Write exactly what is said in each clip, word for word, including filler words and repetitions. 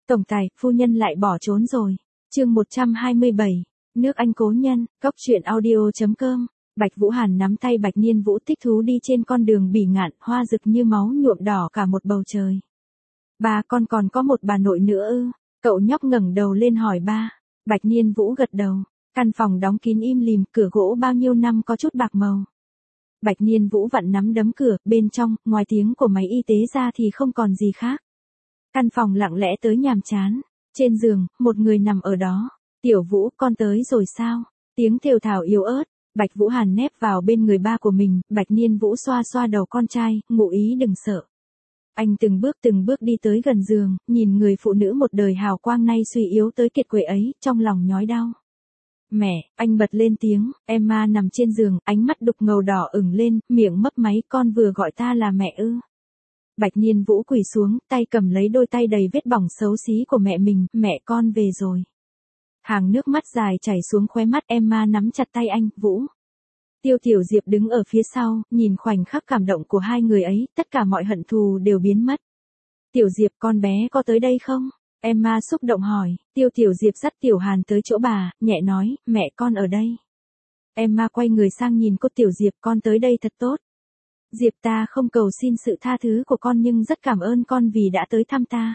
Tổng tài, phu nhân lại bỏ trốn rồi. Chương một trăm hai mươi bảy. Nước Anh cố nhân, cốc truyện audio chấm com. Bạch Vũ Hàn nắm tay Bạch Niên Vũ thích thú đi trên con đường bỉ ngạn, hoa rực như máu nhuộm đỏ cả một bầu trời. Ba, con còn có một bà nội nữa ư? Cậu nhóc ngẩng đầu lên hỏi ba. Bạch Niên Vũ gật đầu. Căn phòng đóng kín im lìm, cửa gỗ bao nhiêu năm có chút bạc màu. Bạch Niên Vũ vặn nắm đấm cửa, bên trong, ngoài tiếng của máy y tế ra thì không còn gì khác. Căn phòng lặng lẽ tới nhàm chán. Trên giường, một người nằm ở đó. Tiểu Vũ, con tới rồi sao? Tiếng thều thào yếu ớt. Bạch Vũ Hàn nép vào bên người ba của mình, Bạch Niên Vũ xoa xoa đầu con trai, ngụ ý đừng sợ. Anh từng bước từng bước đi tới gần giường, nhìn người phụ nữ một đời hào quang nay suy yếu tới kiệt quệ ấy, trong lòng nhói đau. Mẹ, anh bật lên tiếng, Emma nằm trên giường, ánh mắt đục ngầu đỏ ửng lên, miệng mấp máy, con vừa gọi ta là mẹ ư. Bạch Niên Vũ quỳ xuống, tay cầm lấy đôi tay đầy vết bỏng xấu xí của mẹ mình, mẹ con về rồi. Hàng nước mắt dài chảy xuống khóe mắt, Emma nắm chặt tay anh, Vũ. Tiêu Tiểu Diệp đứng ở phía sau, nhìn khoảnh khắc cảm động của hai người ấy, tất cả mọi hận thù đều biến mất. Tiểu Diệp, con bé có tới đây không? Emma xúc động hỏi. Tiêu Tiểu Diệp dắt Tiểu Hàn tới chỗ bà, nhẹ nói, mẹ con ở đây. Emma quay người sang nhìn cô. Tiểu Diệp, con tới đây thật tốt. Diệp, ta không cầu xin sự tha thứ của con nhưng rất cảm ơn con vì đã tới thăm ta.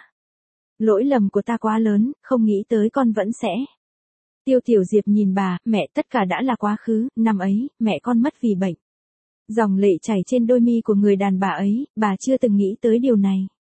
Lỗi lầm của ta quá lớn, không nghĩ tới con vẫn sẽ. Tiêu Tiểu Diệp nhìn bà, mẹ, tất cả đã là quá khứ, năm ấy, mẹ con mất vì bệnh. Dòng lệ chảy trên đôi mi của người đàn bà ấy, bà chưa từng nghĩ tới điều này.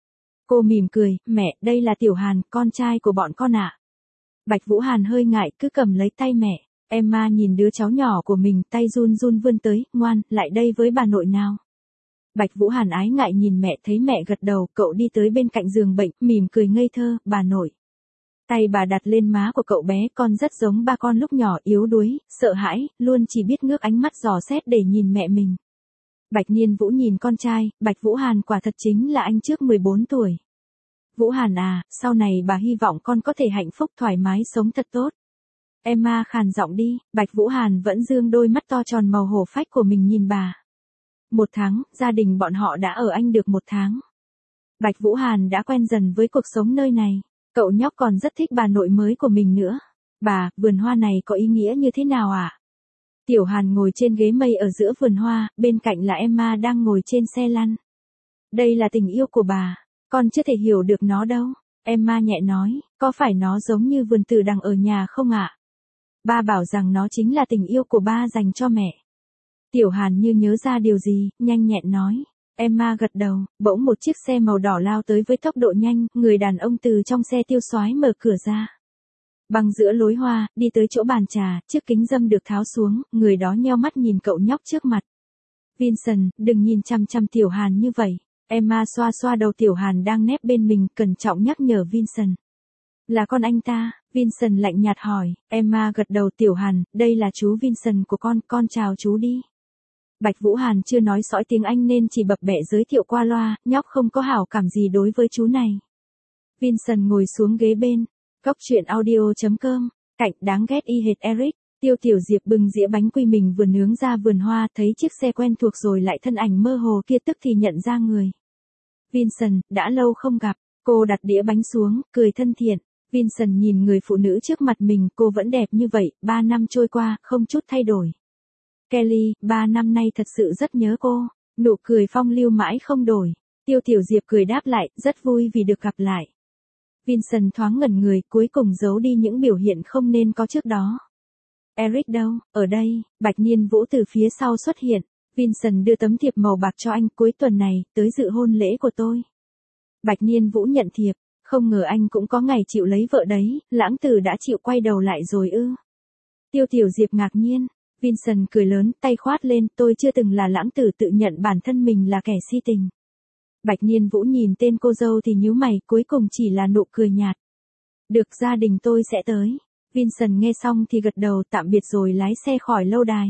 Cô mỉm cười, mẹ, đây là Tiểu Hàn, con trai của bọn con ạ. Bạch Vũ Hàn hơi ngại, cứ cầm lấy tay mẹ. Emma nhìn đứa cháu nhỏ của mình, tay run run vươn tới, ngoan, lại đây với bà nội nào. Bạch Vũ Hàn ái ngại nhìn mẹ, thấy mẹ gật đầu, cậu đi tới bên cạnh giường bệnh, mỉm cười ngây thơ, bà nội. Tay bà đặt lên má của cậu bé, con rất giống ba con lúc nhỏ, yếu đuối, sợ hãi, luôn chỉ biết ngước ánh mắt dò xét để nhìn mẹ mình. Bạch Niên Vũ nhìn con trai, Bạch Vũ Hàn quả thật chính là anh trước mười bốn tuổi. Vũ Hàn à, sau này bà hy vọng con có thể hạnh phúc thoải mái sống thật tốt. Emma khàn giọng đi, Bạch Vũ Hàn vẫn dương đôi mắt to tròn màu hổ phách của mình nhìn bà. Một tháng, gia đình bọn họ đã ở Anh được một tháng. Bạch Vũ Hàn đã quen dần với cuộc sống nơi này. Cậu nhóc còn rất thích bà nội mới của mình nữa. Bà, vườn hoa này có ý nghĩa như thế nào ạ? À? Tiểu Hàn ngồi trên ghế mây ở giữa vườn hoa, bên cạnh là Emma đang ngồi trên xe lăn. Đây là tình yêu của bà, con chưa thể hiểu được nó đâu. Emma nhẹ nói, có phải nó giống như vườn tử đằng ở nhà không ạ? À? Ba bảo rằng nó chính là tình yêu của ba dành cho mẹ. Tiểu Hàn như nhớ ra điều gì, nhanh nhẹn nói. Emma gật đầu, bỗng một chiếc xe màu đỏ lao tới với tốc độ nhanh, người đàn ông từ trong xe tiêu xoái mở cửa ra. Băng giữa lối hoa, đi tới chỗ bàn trà, chiếc kính râm được tháo xuống, người đó nheo mắt nhìn cậu nhóc trước mặt. Vincent, đừng nhìn chăm chăm Tiểu Hàn như vậy. Emma xoa xoa đầu Tiểu Hàn đang nép bên mình, cẩn trọng nhắc nhở Vincent. Là con anh ta, Vincent lạnh nhạt hỏi. Emma gật đầu. Tiểu Hàn, đây là chú Vincent của con, con chào chú đi. Bạch Vũ Hàn chưa nói sõi tiếng Anh nên chỉ bập bẹ giới thiệu qua loa, nhóc không có hảo cảm gì đối với chú này. Vincent ngồi xuống ghế bên. Cốc truyện audio chấm com. Cạnh đáng ghét y hệt Eric. Tiêu Tiểu Diệp bưng dĩa bánh quy mình vừa nướng ra vườn hoa, thấy chiếc xe quen thuộc rồi lại thân ảnh mơ hồ kia tức thì nhận ra người. Vincent, đã lâu không gặp. Cô đặt đĩa bánh xuống, cười thân thiện. Vincent nhìn người phụ nữ trước mặt mình, cô vẫn đẹp như vậy, ba năm trôi qua, không chút thay đổi. Kelly, ba năm nay thật sự rất nhớ cô. Nụ cười phong lưu mãi không đổi. Tiêu Tiểu Diệp cười đáp lại, rất vui vì được gặp lại. Vincent thoáng ngẩn người, cuối cùng giấu đi những biểu hiện không nên có trước đó. Eric đâu? Ở đây. Bạch Niên Vũ từ phía sau xuất hiện. Vincent đưa tấm thiệp màu bạc cho anh, cuối tuần này, tới dự hôn lễ của tôi. Bạch Niên Vũ nhận thiệp, không ngờ anh cũng có ngày chịu lấy vợ đấy, lãng tử đã chịu quay đầu lại rồi ư. Tiêu Tiểu Diệp ngạc nhiên. Vincent cười lớn, tay khoát lên, tôi chưa từng là lãng tử tự nhận bản thân mình là kẻ si tình. Bạch Niên Vũ nhìn tên cô dâu thì nhíu mày, cuối cùng chỉ là nụ cười nhạt. Được, gia đình tôi sẽ tới. Vincent nghe xong thì gật đầu, tạm biệt rồi lái xe khỏi lâu đài.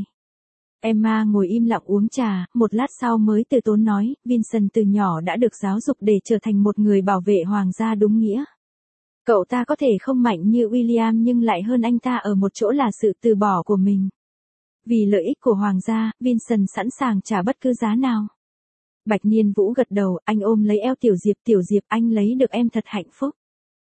Emma ngồi im lặng uống trà, một lát sau mới từ tốn nói, Vincent từ nhỏ đã được giáo dục để trở thành một người bảo vệ hoàng gia đúng nghĩa. Cậu ta có thể không mạnh như William nhưng lại hơn anh ta ở một chỗ là sự từ bỏ của mình. Vì lợi ích của hoàng gia, Vincent sẵn sàng trả bất cứ giá nào. Bạch Niên Vũ gật đầu, anh ôm lấy eo Tiểu Diệp. Tiểu Diệp, anh lấy được em thật hạnh phúc.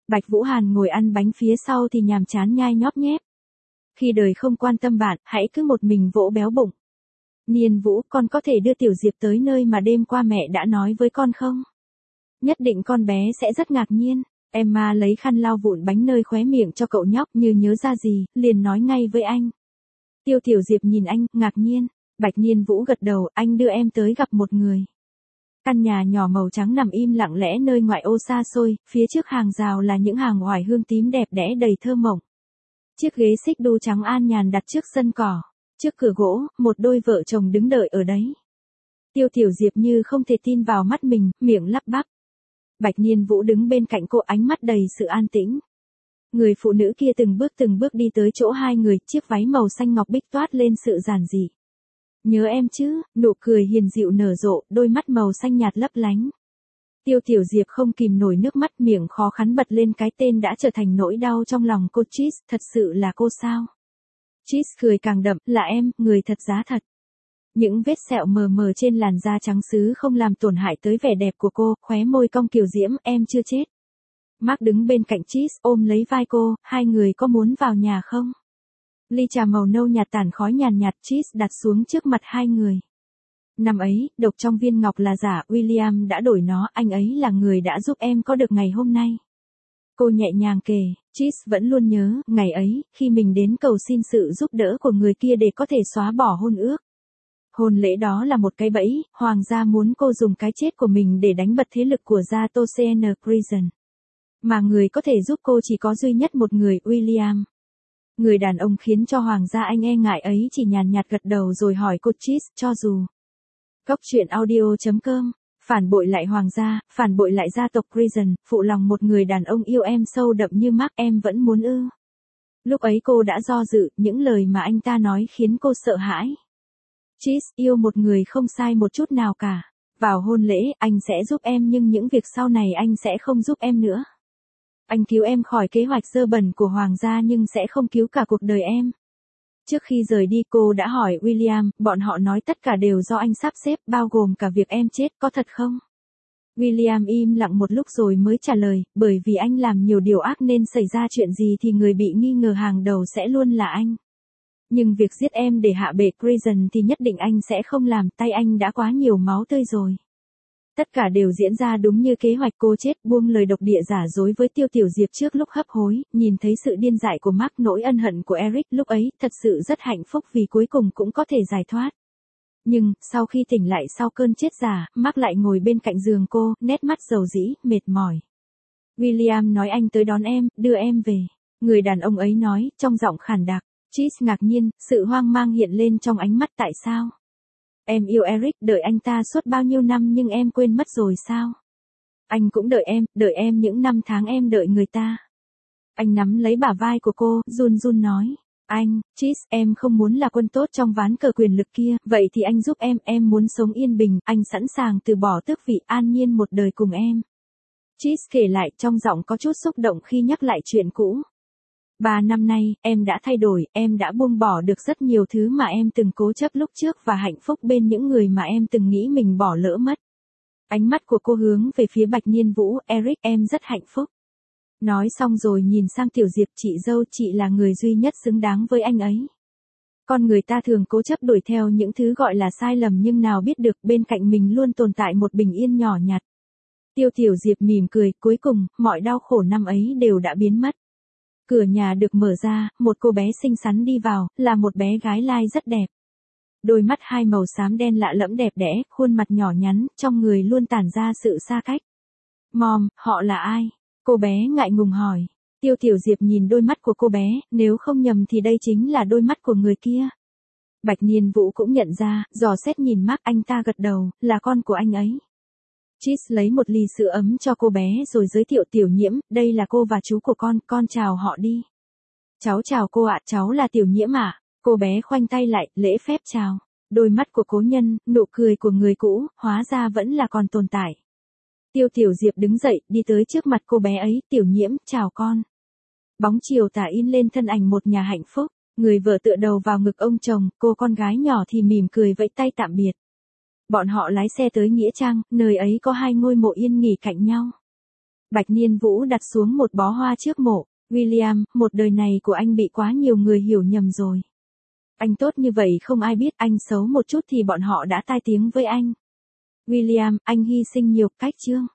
Bạch Vũ Hàn ngồi ăn bánh phía sau thì nhàm chán nhai nhóp nhép. Khi đời không quan tâm bạn, hãy cứ một mình vỗ béo bụng. Niên Vũ, con có thể đưa Tiểu Diệp tới nơi mà đêm qua mẹ đã nói với con không? Nhất định con bé sẽ rất ngạc nhiên. Emma lấy khăn lau vụn bánh nơi khóe miệng cho cậu nhóc, như nhớ ra gì, liền nói ngay với anh. Tiêu Tiểu Diệp nhìn anh, ngạc nhiên. Bạch Niên Vũ gật đầu, anh đưa em tới gặp một người. Căn nhà nhỏ màu trắng nằm im lặng lẽ nơi ngoại ô xa xôi, phía trước hàng rào là những hàng oải hương tím đẹp đẽ đầy thơ mộng. Chiếc ghế xích đu trắng an nhàn đặt trước sân cỏ. Trước cửa gỗ, một đôi vợ chồng đứng đợi ở đấy. Tiêu Tiểu Diệp như không thể tin vào mắt mình, miệng lắp bắp. Bạch Niên Vũ đứng bên cạnh cô, ánh mắt đầy sự an tĩnh. Người phụ nữ kia từng bước từng bước đi tới chỗ hai người, chiếc váy màu xanh ngọc bích toát lên sự giản dị. Nhớ em chứ, nụ cười hiền dịu nở rộ, đôi mắt màu xanh nhạt lấp lánh. Tiêu Tiểu Diệp không kìm nổi nước mắt, miệng khó khăn bật lên cái tên đã trở thành nỗi đau trong lòng cô. Cheese, thật sự là cô sao? Cheese cười càng đậm, là em, người thật giá thật. Những vết sẹo mờ mờ trên làn da trắng sứ không làm tổn hại tới vẻ đẹp của cô, khóe môi cong kiều diễm, em chưa chết. Mark đứng bên cạnh Cheese, ôm lấy vai cô, hai người có muốn vào nhà không? Ly trà màu nâu nhạt tản khói nhàn nhạt, Cheese đặt xuống trước mặt hai người. Năm ấy, độc trong viên ngọc là giả, William đã đổi nó, anh ấy là người đã giúp em có được ngày hôm nay. Cô nhẹ nhàng kể, Cheese vẫn luôn nhớ, ngày ấy, khi mình đến cầu xin sự giúp đỡ của người kia để có thể xóa bỏ hôn ước. Hôn lễ đó là một cái bẫy, hoàng gia muốn cô dùng cái chết của mình để đánh bật thế lực của gia Tosean Prison. Mà người có thể giúp cô chỉ có duy nhất một người, William. Người đàn ông khiến cho hoàng gia anh e ngại ấy chỉ nhàn nhạt gật đầu rồi hỏi cô. Cheese, cho dù. Góc truyện audio chấm com, phản bội lại hoàng gia, phản bội lại gia tộc Prison, phụ lòng một người đàn ông yêu em sâu đậm như Mark, em vẫn muốn ư. Lúc ấy cô đã do dự, những lời mà anh ta nói khiến cô sợ hãi. Cheese, yêu một người không sai một chút nào cả. Vào hôn lễ, anh sẽ giúp em nhưng những việc sau này anh sẽ không giúp em nữa. Anh cứu em khỏi kế hoạch dơ bẩn của hoàng gia nhưng sẽ không cứu cả cuộc đời em. Trước khi rời đi cô đã hỏi William, bọn họ nói tất cả đều do anh sắp xếp, bao gồm cả việc em chết, có thật không? William im lặng một lúc rồi mới trả lời, bởi vì anh làm nhiều điều ác nên xảy ra chuyện gì thì người bị nghi ngờ hàng đầu sẽ luôn là anh. Nhưng việc giết em để hạ bệ Prison thì nhất định anh sẽ không làm, tay anh đã quá nhiều máu tươi rồi. Tất cả đều diễn ra đúng như kế hoạch. Cô chết, buông lời độc địa giả dối với Tiêu Tiểu Diệp trước lúc hấp hối, nhìn thấy sự điên dại của Mark, nỗi ân hận của Eric lúc ấy, thật sự rất hạnh phúc vì cuối cùng cũng có thể giải thoát. Nhưng, sau khi tỉnh lại sau cơn chết giả, Mark lại ngồi bên cạnh giường cô, nét mắt dầu dĩ, mệt mỏi. William nói anh tới đón em, đưa em về. Người đàn ông ấy nói, trong giọng khàn đặc. Cheese ngạc nhiên, sự hoang mang hiện lên trong ánh mắt. Tại sao? Em yêu Eric, đợi anh ta suốt bao nhiêu năm nhưng em quên mất rồi sao? Anh cũng đợi em, đợi em những năm tháng em đợi người ta. Anh nắm lấy bả vai của cô, run run nói. Anh, Cheese, em không muốn là quân tốt trong ván cờ quyền lực kia, vậy thì anh giúp em, em muốn sống yên bình, anh sẵn sàng từ bỏ tước vị, an nhiên một đời cùng em. Cheese kể lại, trong giọng có chút xúc động khi nhắc lại chuyện cũ. Ba năm nay, em đã thay đổi, em đã buông bỏ được rất nhiều thứ mà em từng cố chấp lúc trước và hạnh phúc bên những người mà em từng nghĩ mình bỏ lỡ mất. Ánh mắt của cô hướng về phía Bạch Niên Vũ. Eric, em rất hạnh phúc. Nói xong rồi nhìn sang Tiểu Diệp, chị dâu, chị là người duy nhất xứng đáng với anh ấy. Con người ta thường cố chấp đuổi theo những thứ gọi là sai lầm nhưng nào biết được bên cạnh mình luôn tồn tại một bình yên nhỏ nhặt. Tiêu Tiểu Diệp mỉm cười, cuối cùng, mọi đau khổ năm ấy đều đã biến mất. Cửa nhà được mở ra, một cô bé xinh xắn đi vào, là một bé gái lai rất đẹp. Đôi mắt hai màu xám đen lạ lẫm đẹp đẽ, khuôn mặt nhỏ nhắn, trong người luôn tản ra sự xa cách. Mom, họ là ai? Cô bé ngại ngùng hỏi. Tiêu Tiểu Diệp nhìn đôi mắt của cô bé, nếu không nhầm thì đây chính là đôi mắt của người kia. Bạch Niên Vũ cũng nhận ra, dò xét nhìn Mark, anh ta gật đầu, là con của anh ấy. Cheese lấy một ly sữa ấm cho cô bé rồi giới thiệu. Tiểu Nhiễm, đây là cô và chú của con, con chào họ đi. Cháu chào cô ạ, cháu là Tiểu Nhiễm ạ. Cô bé khoanh tay lại, lễ phép chào. Đôi mắt của cố nhân, nụ cười của người cũ, hóa ra vẫn là còn tồn tại. Tiêu Tiểu Diệp đứng dậy, đi tới trước mặt cô bé ấy. Tiểu Nhiễm, chào con. Bóng chiều tà in lên thân ảnh một nhà hạnh phúc. Người vợ tựa đầu vào ngực ông chồng, cô con gái nhỏ thì mỉm cười vẫy tay tạm biệt. Bọn họ lái xe tới Nghĩa Trang, nơi ấy có hai ngôi mộ yên nghỉ cạnh nhau. Bạch Niên Vũ đặt xuống một bó hoa trước mộ. William, một đời này của anh bị quá nhiều người hiểu nhầm rồi. Anh tốt như vậy không ai biết, anh xấu một chút thì bọn họ đã tai tiếng với anh. William, anh hy sinh nhiều cách chương.